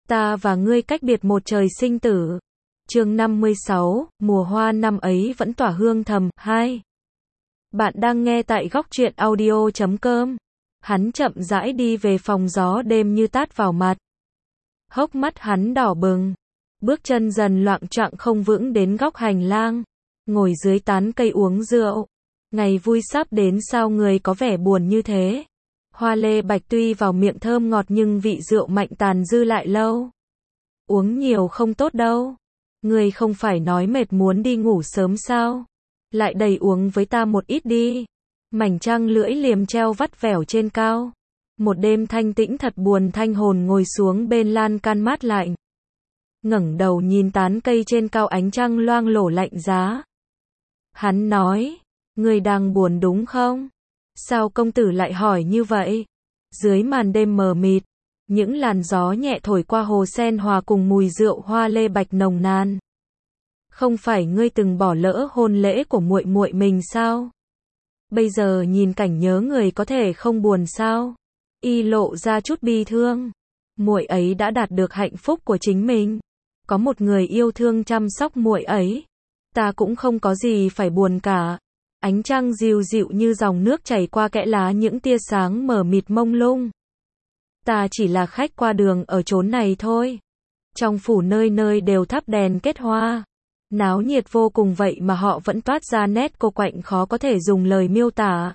Ta và ngươi cách biệt một trời sinh tử. Chương 56, mùa hoa năm ấy vẫn tỏa hương thầm. 2. Bạn đang nghe tại góc truyện audio.com. Hắn chậm rãi đi về phòng, gió đêm như tát vào mặt. Hốc mắt hắn đỏ bừng, bước chân dần loạng choạng không vững đến góc hành lang, ngồi dưới tán cây uống rượu. Ngày vui sắp đến, sao người có vẻ buồn như thế? Hoa lê bạch tuy vào miệng thơm ngọt nhưng vị rượu mạnh tàn dư lại lâu. Uống nhiều không tốt đâu. Người không phải nói mệt muốn đi ngủ sớm sao? Lại đầy uống với ta một ít đi. Mảnh trăng lưỡi liềm treo vắt vẻo trên cao. Một đêm thanh tĩnh thật buồn, Thanh Hồn ngồi xuống bên lan can mát lạnh. Ngẩng đầu nhìn tán cây trên cao, ánh trăng loang lổ lạnh giá. Hắn nói, người đang buồn đúng không? Sao công tử lại hỏi như vậy? Dưới màn đêm mờ mịt, những làn gió nhẹ thổi qua hồ sen hòa cùng mùi rượu hoa lê bạch nồng nàn. Không phải ngươi từng bỏ lỡ hôn lễ của muội muội mình sao? Bây giờ nhìn cảnh nhớ người có thể không buồn sao? Y lộ ra chút bi thương. Muội ấy đã đạt được hạnh phúc của chính mình, có một người yêu thương chăm sóc muội ấy. Ta cũng không có gì phải buồn cả. Ánh trăng dịu dịu như dòng nước chảy qua kẽ lá, những tia sáng mờ mịt mông lung. Ta chỉ là khách qua đường ở chốn này thôi. Trong phủ nơi nơi đều thắp đèn kết hoa, náo nhiệt vô cùng, vậy mà họ vẫn toát ra nét cô quạnh khó có thể dùng lời miêu tả.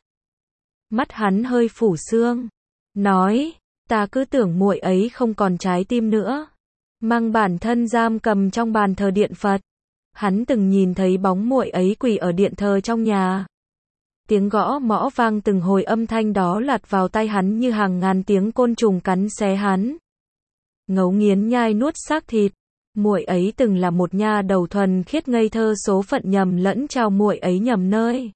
Mắt hắn hơi phủ sương, nói, ta cứ tưởng muội ấy không còn trái tim nữa, mang bản thân giam cầm trong bàn thờ điện Phật. Hắn từng nhìn thấy bóng muội ấy quỳ ở điện thờ trong nhà. Tiếng gõ mõ vang từng hồi, âm thanh đó lọt vào tai hắn như hàng ngàn tiếng côn trùng cắn xé hắn. Ngấu nghiến nhai nuốt xác thịt. Muội ấy từng là một nha đầu thuần khiết ngây thơ, số phận nhầm lẫn trao muội ấy nhầm nơi.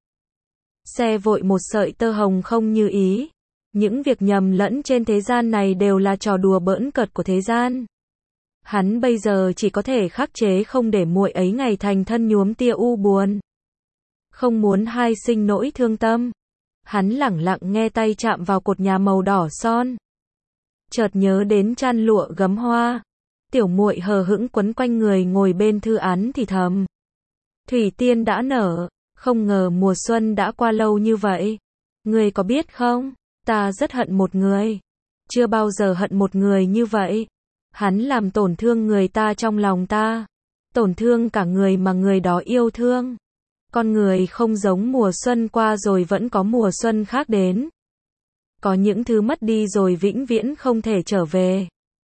Xe vội một sợi tơ hồng không như ý. Những việc nhầm lẫn trên thế gian này đều là trò đùa bỡn cợt của thế gian. Hắn bây giờ chỉ có thể khắc chế không để muội ấy ngày thành thân nhuốm tia u buồn. Không muốn hai sinh nỗi thương tâm. Hắn lẳng lặng nghe tay chạm vào cột nhà màu đỏ son. Chợt nhớ đến chăn lụa gấm hoa. Tiểu muội hờ hững quấn quanh người ngồi bên thư án thì thầm. Thủy tiên đã nở, không ngờ mùa xuân đã qua lâu như vậy. Người có biết không, ta rất hận một người. Chưa bao giờ hận một người như vậy. Hắn làm tổn thương người ta trong lòng ta. Tổn thương cả người mà người đó yêu thương. Con người không giống mùa xuân qua rồi vẫn có mùa xuân khác đến. Có những thứ mất đi rồi vĩnh viễn không thể trở về.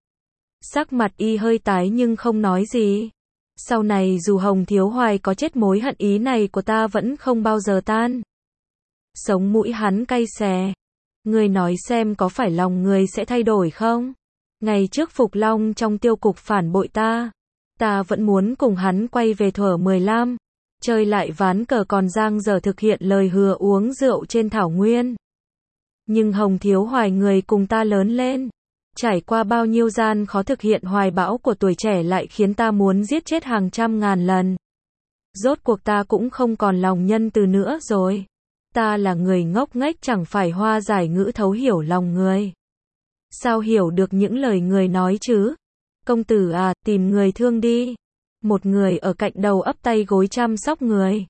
Sắc mặt y hơi tái nhưng không nói gì. Sau này dù Hồng Thiếu Hoài có chết, mối hận ý này của ta vẫn không bao giờ tan. Sống mũi hắn cay xè. Người nói xem có phải lòng người sẽ thay đổi không? Ngày trước Phục Long trong tiêu cục phản bội ta. Ta vẫn muốn cùng hắn quay về thuở 15. Chơi lại ván cờ còn dang dở, thực hiện lời hứa uống rượu trên thảo nguyên. Nhưng Hồng Thiếu Hoài người cùng ta lớn lên. Trải qua bao nhiêu gian khó, thực hiện hoài bão của tuổi trẻ lại khiến ta muốn giết chết hàng trăm ngàn lần. Rốt cuộc ta cũng không còn lòng nhân từ nữa rồi. Ta là người ngốc nghếch, chẳng phải hoa giải ngữ thấu hiểu lòng người. Sao hiểu được những lời người nói chứ? Công tử à, tìm người thương đi. Một người ở cạnh đầu ấp tay gối chăm sóc người.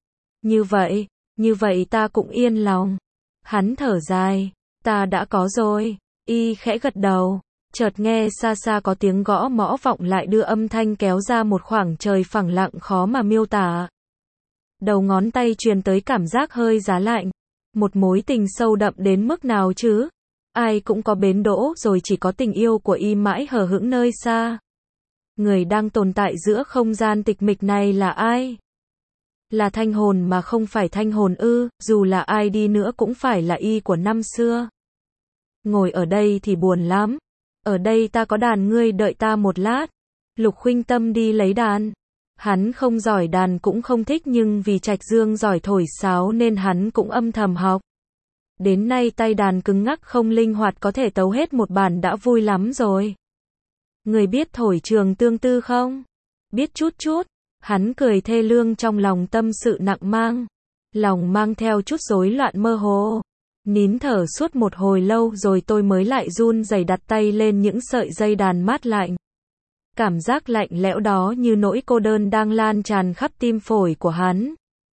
Như vậy ta cũng yên lòng. Hắn thở dài, ta đã có rồi. Y khẽ gật đầu. Chợt nghe xa xa có tiếng gõ mõ vọng lại, đưa âm thanh kéo ra một khoảng trời phẳng lặng khó mà miêu tả. Đầu ngón tay truyền tới cảm giác hơi giá lạnh. Một mối tình sâu đậm đến mức nào chứ? Ai cũng có bến đỗ rồi, chỉ có tình yêu của y mãi hờ hững nơi xa. Người đang tồn tại giữa không gian tịch mịch này là ai? Là Thanh Hồn mà không phải Thanh Hồn ư? Dù là ai đi nữa cũng phải là y của năm xưa. Ngồi ở đây thì buồn lắm. Ở đây ta có đàn, ngươi đợi ta một lát. Lục Khuynh Tâm đi lấy đàn. Hắn không giỏi đàn cũng không thích, nhưng vì Trạch Dương giỏi thổi sáo nên hắn cũng âm thầm học. Đến nay tay đàn cứng ngắc không linh hoạt, có thể tấu hết một bản đã vui lắm rồi. Người biết thổi Trường Tương Tư không? Biết chút chút. Hắn cười thê lương, trong lòng tâm sự nặng mang. Lòng mang theo chút rối loạn mơ hồ. Nín thở suốt một hồi lâu rồi tôi mới lại run rẩy đặt tay lên những sợi dây đàn mát lạnh. Cảm giác lạnh lẽo đó như nỗi cô đơn đang lan tràn khắp tim phổi của hắn.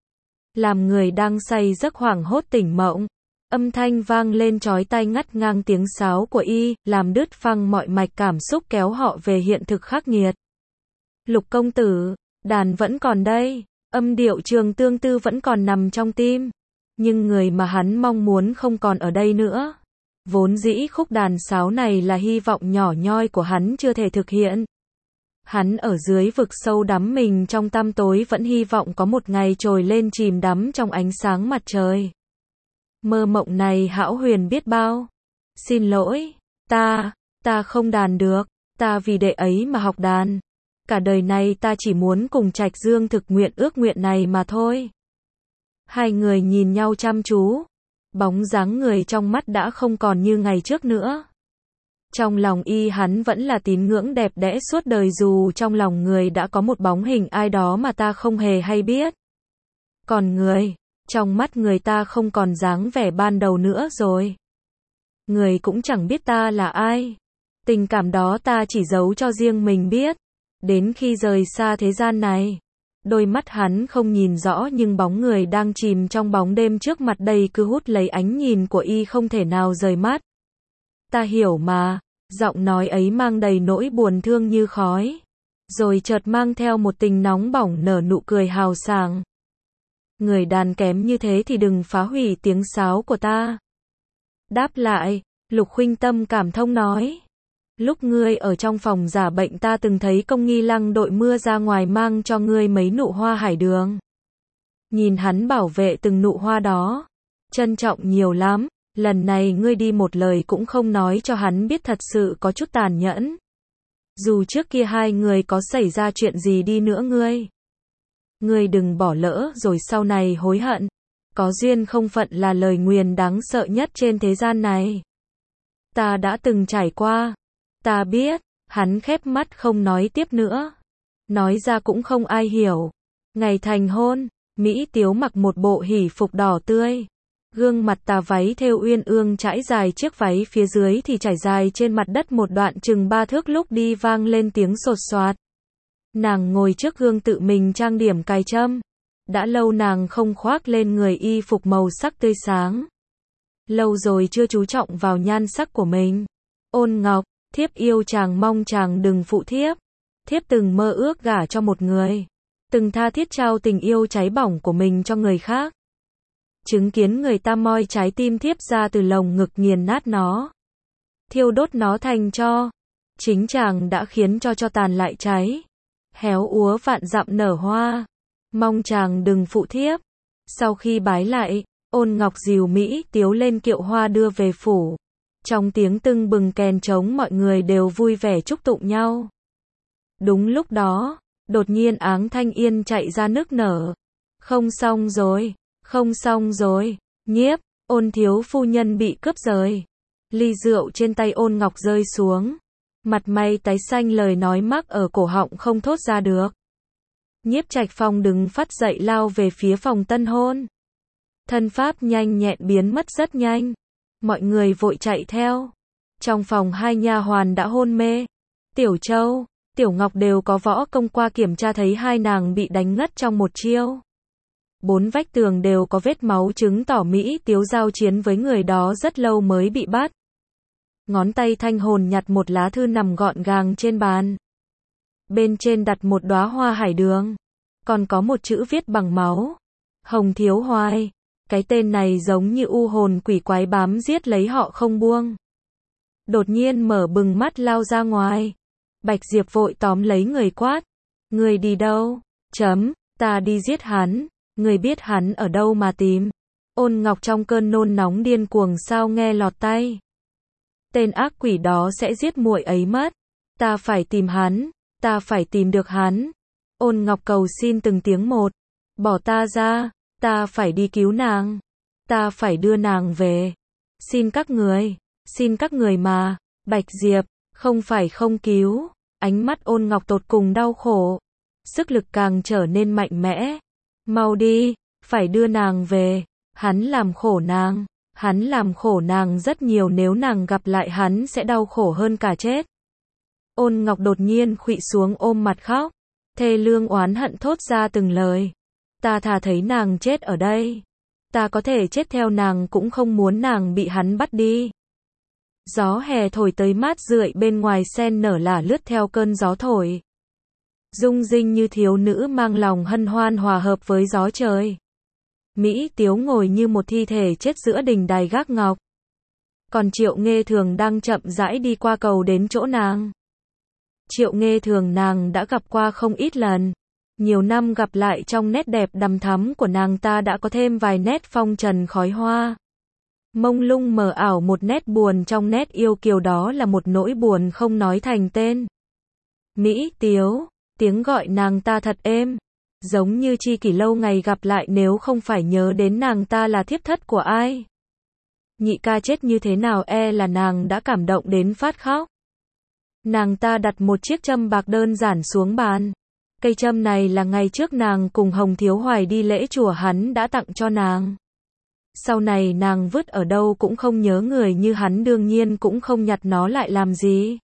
Làm người đang say giấc hoảng hốt tỉnh mộng. Âm thanh vang lên chói tai ngắt ngang tiếng sáo của y, làm đứt phăng mọi mạch cảm xúc kéo họ về hiện thực khắc nghiệt. Lục công tử, đàn vẫn còn đây, âm điệu Trường Tương Tư vẫn còn nằm trong tim. Nhưng người mà hắn mong muốn không còn ở đây nữa. Vốn dĩ khúc đàn sáo này là hy vọng nhỏ nhoi của hắn chưa thể thực hiện. Hắn ở dưới vực sâu đắm mình trong tăm tối vẫn hy vọng có một ngày trồi lên chìm đắm trong ánh sáng mặt trời. Mơ mộng này hão huyền biết bao. Xin lỗi, ta không đàn được, ta vì đệ ấy mà học đàn. Cả đời này ta chỉ muốn cùng Trạch Dương thực nguyện ước nguyện này mà thôi. Hai người nhìn nhau chăm chú. Bóng dáng người trong mắt đã không còn như ngày trước nữa. Trong lòng y hắn vẫn là tín ngưỡng đẹp đẽ suốt đời dù trong lòng người đã có một bóng hình ai đó mà ta không hề hay biết. Còn người, trong mắt người ta không còn dáng vẻ ban đầu nữa rồi. Người cũng chẳng biết ta là ai. Tình cảm đó ta chỉ giấu cho riêng mình biết. Đến khi rời xa thế gian này. Đôi mắt hắn không nhìn rõ nhưng bóng người đang chìm trong bóng đêm trước mặt đây cứ hút lấy ánh nhìn của y không thể nào rời mắt. Ta hiểu mà, giọng nói ấy mang đầy nỗi buồn thương như khói. Rồi chợt mang theo một tình nóng bỏng nở nụ cười hào sảng. Người đàn kém như thế thì đừng phá hủy tiếng sáo của ta. Đáp lại, Lục Khuynh Tâm cảm thông nói. Lúc ngươi ở trong phòng giả bệnh ta từng thấy Công Nghi Lăng đội mưa ra ngoài mang cho ngươi mấy nụ hoa hải đường. Nhìn hắn bảo vệ từng nụ hoa đó. Trân trọng nhiều lắm. Lần này ngươi đi một lời cũng không nói cho hắn biết thật sự có chút tàn nhẫn. Dù trước kia hai người có xảy ra chuyện gì đi nữa ngươi đừng bỏ lỡ rồi sau này hối hận. Có duyên không phận là lời nguyền đáng sợ nhất trên thế gian này. Ta đã từng trải qua. Ta biết, hắn khép mắt không nói tiếp nữa. Nói ra cũng không ai hiểu. Ngày thành hôn, Mỹ Tiếu mặc một bộ hỷ phục đỏ tươi. Gương mặt tà váy thêu uyên ương trải dài chiếc váy phía dưới thì trải dài trên mặt đất một đoạn chừng 3 thước lúc đi vang lên tiếng sột soạt. Nàng ngồi trước gương tự mình trang điểm cài trâm. Đã lâu nàng không khoác lên người y phục màu sắc tươi sáng. Lâu rồi chưa chú trọng vào nhan sắc của mình. Ôn Ngọc, thiếp yêu chàng mong chàng đừng phụ thiếp. Thiếp từng mơ ước gả cho một người. Từng tha thiết trao tình yêu cháy bỏng của mình cho người khác. Chứng kiến người ta moi trái tim thiếp ra từ lồng ngực nghiền nát nó. Thiêu đốt nó thành tro. Chính chàng đã khiến cho tàn lại cháy. Héo úa vạn dặm nở hoa. Mong chàng đừng phụ thiếp. Sau khi bái lại, Ôn Ngọc dìu Mỹ Tiếu lên kiệu hoa đưa về phủ. Trong tiếng tưng bừng kèn trống mọi người đều vui vẻ chúc tụng nhau. Đúng lúc đó, đột nhiên Áng Thanh Yên chạy ra nức nở. Không xong rồi, không xong rồi, Nhiếp, Ôn thiếu phu nhân bị cướp rồi. Ly rượu trên tay Ôn Ngọc rơi xuống. Mặt mày tái xanh lời nói mắc ở cổ họng không thốt ra được. Nhiếp Trạch Phong đứng phát dậy lao về phía phòng tân hôn. Thân pháp nhanh nhẹn biến mất rất nhanh. Mọi người vội chạy theo. Trong phòng hai nha hoàn đã hôn mê. Tiểu Châu, Tiểu Ngọc đều có võ công qua kiểm tra thấy hai nàng bị đánh ngất trong một chiêu. 4 vách tường đều có vết máu chứng tỏ Mỹ Tiếu giao chiến với người đó rất lâu mới bị bắt. Ngón tay thanh hồn nhặt một lá thư nằm gọn gàng trên bàn. Bên trên đặt một đóa hoa hải đường. Còn có một chữ viết bằng máu. Hồng Thiếu Hoài. Cái tên này giống như u hồn quỷ quái bám giết lấy họ không buông. Đột nhiên mở bừng mắt lao ra ngoài. Bạch Diệp vội tóm lấy người quát. Người đi đâu? Ta đi giết hắn. Người biết hắn ở đâu mà tìm. Ôn Ngọc trong cơn nôn nóng điên cuồng sao nghe lọt tay. Tên ác quỷ đó sẽ giết muội ấy mất. Ta phải tìm hắn. Ta phải tìm được hắn. Ôn Ngọc cầu xin từng tiếng một. Bỏ ta ra. Ta phải đi cứu nàng. Ta phải đưa nàng về. Xin các người mà. Bạch Diệp, không phải không cứu. Ánh mắt Ôn Ngọc tột cùng đau khổ. Sức lực càng trở nên mạnh mẽ. Mau đi, phải đưa nàng về. Hắn làm khổ nàng rất nhiều nếu nàng gặp lại hắn sẽ đau khổ hơn cả chết. Ôn Ngọc đột nhiên khuỵu xuống ôm mặt khóc. Thê lương oán hận thốt ra từng lời. Ta thà thấy nàng chết ở đây. Ta có thể chết theo nàng cũng không muốn nàng bị hắn bắt đi. Gió hè thổi tới mát rượi bên ngoài sen nở lả lướt theo cơn gió thổi. Dung dinh như thiếu nữ mang lòng hân hoan hòa hợp với gió trời. Mỹ Tiếu ngồi như một thi thể chết giữa đình đài gác ngọc. Còn Triệu Nghê Thường đang chậm rãi đi qua cầu đến chỗ nàng. Triệu Nghê Thường nàng đã gặp qua không ít lần. Nhiều năm gặp lại trong nét đẹp đằm thắm của nàng ta đã có thêm vài nét phong trần khói hoa. Mông lung mờ ảo một nét buồn trong nét yêu kiều đó là một nỗi buồn không nói thành tên. Mỹ Tiếu, tiếng gọi nàng ta thật êm. Giống như chi kỷ lâu ngày gặp lại nếu không phải nhớ đến nàng ta là thiếp thất của ai. Nhị ca chết như thế nào là nàng đã cảm động đến phát khóc. Nàng ta đặt một chiếc châm bạc đơn giản xuống bàn. Cây châm này là ngày trước nàng cùng Hồng Thiếu Hoài đi lễ chùa hắn đã tặng cho nàng. Sau này nàng vứt ở đâu cũng không nhớ người như hắn đương nhiên cũng không nhặt nó lại làm gì.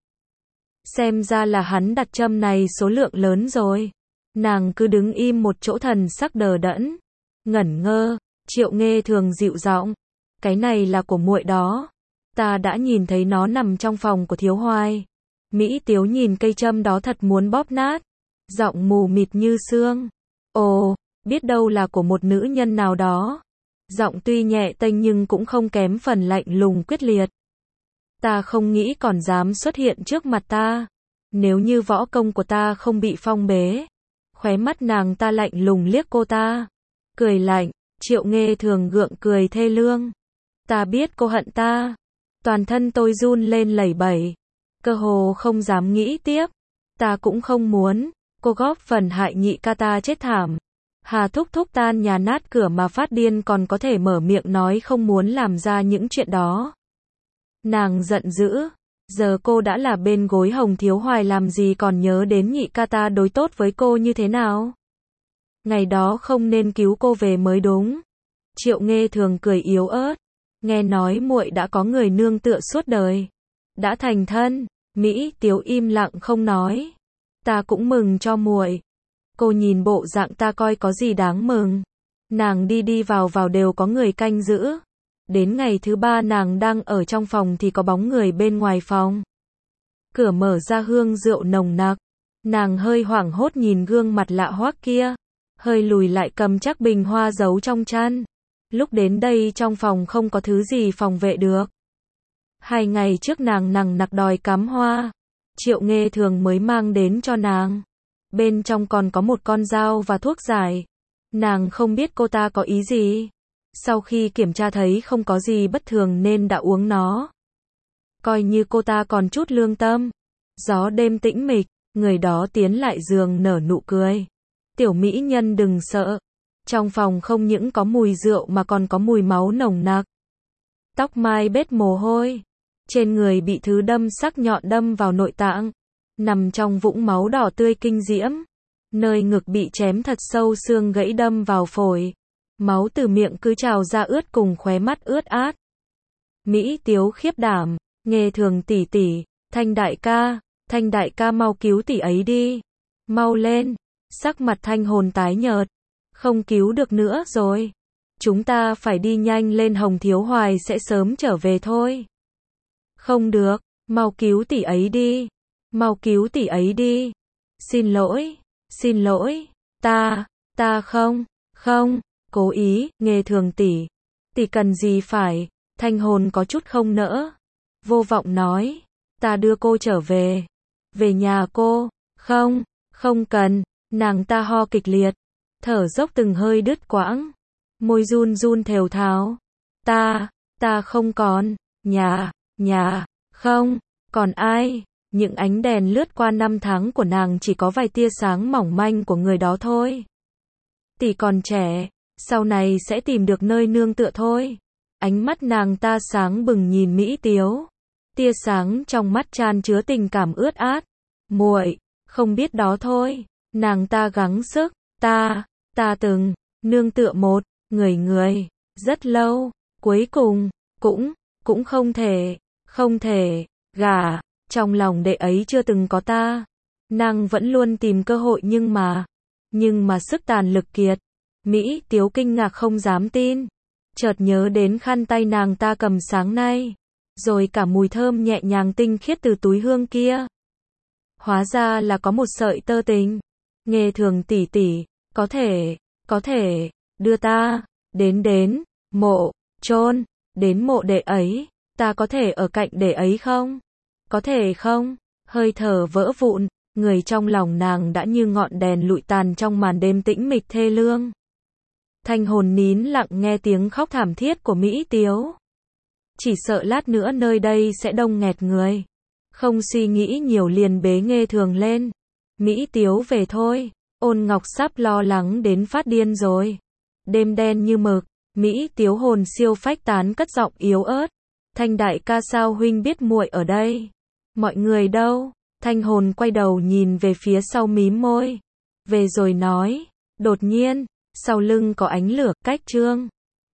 Xem ra là hắn đặt châm này số lượng lớn rồi. Nàng cứ đứng im một chỗ thần sắc đờ đẫn. Ngẩn ngơ, Triệu Nghê Thường dịu giọng. Cái này là của muội đó. Ta đã nhìn thấy nó nằm trong phòng của Thiếu Hoài. Mỹ Tiếu nhìn cây châm đó thật muốn bóp nát. Giọng mù mịt như sương. Ồ, biết đâu là của một nữ nhân nào đó. Giọng tuy nhẹ tênh nhưng cũng không kém phần lạnh lùng quyết liệt. Ta không nghĩ còn dám xuất hiện trước mặt ta. Nếu như võ công của ta không bị phong bế. Khóe mắt nàng ta lạnh lùng liếc cô ta. Cười lạnh, Triệu Nghê Thường gượng cười thê lương. Ta biết cô hận ta. Toàn thân tôi run lên lẩy bẩy. Cơ hồ không dám nghĩ tiếp. Ta cũng không muốn. Cô góp phần hại nhị ca ta chết thảm. Hà Thúc Thúc tan nhà nát cửa mà phát điên còn có thể mở miệng nói không muốn làm ra những chuyện đó. Nàng giận dữ. Giờ cô đã là bên gối Hồng Thiếu Hoài làm gì còn nhớ đến nhị ca ta đối tốt với cô như thế nào. Ngày đó không nên cứu cô về mới đúng. Triệu Nghê Thường cười yếu ớt. Nghe nói muội đã có người nương tựa suốt đời. Đã thành thân. Mỹ Tiếu im lặng không nói. Ta cũng mừng cho muội. Cô nhìn bộ dạng ta coi có gì đáng mừng. Nàng đi vào đều có người canh giữ. Đến ngày thứ 3 nàng đang ở trong phòng thì có bóng người bên ngoài phòng. Cửa mở ra hương rượu nồng nặc. Nàng hơi hoảng hốt nhìn gương mặt lạ hoắc kia. Hơi lùi lại cầm chắc bình hoa giấu trong chăn. Lúc đến đây trong phòng không có thứ gì phòng vệ được. 2 ngày trước nàng nằng nặc đòi cắm hoa. Triệu Nghê Thường mới mang đến cho nàng. Bên trong còn có một con dao và thuốc giải. Nàng không biết cô ta có ý gì. Sau khi kiểm tra thấy không có gì bất thường nên đã uống nó. Coi như cô ta còn chút lương tâm. Gió đêm tĩnh mịch, người đó tiến lại giường nở nụ cười. Tiểu mỹ nhân đừng sợ. Trong phòng không những có mùi rượu mà còn có mùi máu nồng nặc. Tóc mai bết mồ hôi. Trên người bị thứ đâm sắc nhọn đâm vào nội tạng. Nằm trong vũng máu đỏ tươi kinh diễm. Nơi ngực bị chém thật sâu xương gãy đâm vào phổi. Máu từ miệng cứ trào ra ướt cùng khóe mắt ướt át. Mỹ Tiếu khiếp đảm. Nghê Thường tỷ tỷ. Thanh đại ca mau cứu tỷ ấy đi. Mau lên. Sắc mặt Thanh Hồn tái nhợt. Không cứu được nữa rồi. Chúng ta phải đi nhanh lên Hồng Thiếu Hoài sẽ sớm trở về thôi. Không được. Mau cứu tỷ ấy đi. Mau cứu tỷ ấy đi. Xin lỗi. Ta không. Cố ý. Nghê Thường tỷ. Tỷ cần gì phải. Thanh Hồn có chút không nỡ. Vô vọng nói. Ta đưa cô trở về. Về nhà cô. Không cần. Nàng ta ho kịch liệt. Thở dốc từng hơi đứt quãng. Môi run thều thào. Ta không còn. Nhà. Không. Còn ai. Những ánh đèn lướt qua năm tháng của nàng chỉ có vài tia sáng mỏng manh của người đó thôi. Tỷ còn trẻ. Sau này sẽ tìm được nơi nương tựa thôi. Ánh mắt nàng ta sáng bừng nhìn Mỹ Tiếu. Tia sáng trong mắt chan chứa tình cảm ướt át. Muội, không biết đó thôi. Nàng ta gắng sức. Ta từng nương tựa một người rất lâu. Cuối cùng cũng không thể gả Trong lòng đệ ấy chưa từng có ta. Nàng vẫn luôn tìm cơ hội nhưng mà sức tàn lực kiệt. Mỹ Tiếu kinh ngạc không dám tin. Chợt nhớ đến khăn tay nàng ta cầm sáng nay. Rồi cả mùi thơm nhẹ nhàng tinh khiết từ túi hương kia. Hóa ra là có một sợi tơ tình. Nghe Thường tỷ tỷ, có thể, đưa ta, đến, mộ, chôn, đến mộ đệ ấy, ta có thể ở cạnh đệ ấy không? Có thể không? Hơi thở vỡ vụn, người trong lòng nàng đã như ngọn đèn lụi tàn trong màn đêm tĩnh mịch thê lương. Thanh hồn nín lặng nghe tiếng khóc thảm thiết của Mỹ Tiếu. Chỉ sợ lát nữa nơi đây sẽ đông nghẹt người. Không suy nghĩ nhiều liền bế Nghe Thường lên. Mỹ Tiếu về thôi. Ôn Ngọc sắp lo lắng đến phát điên rồi. Đêm đen như mực, Mỹ Tiếu hồn siêu phách tán cất giọng yếu ớt. Thanh đại ca sao huynh biết muội ở đây? Mọi người đâu? Thanh hồn quay đầu nhìn về phía sau mím môi. Về rồi nói. Đột nhiên, sau lưng có ánh lửa, cách Trương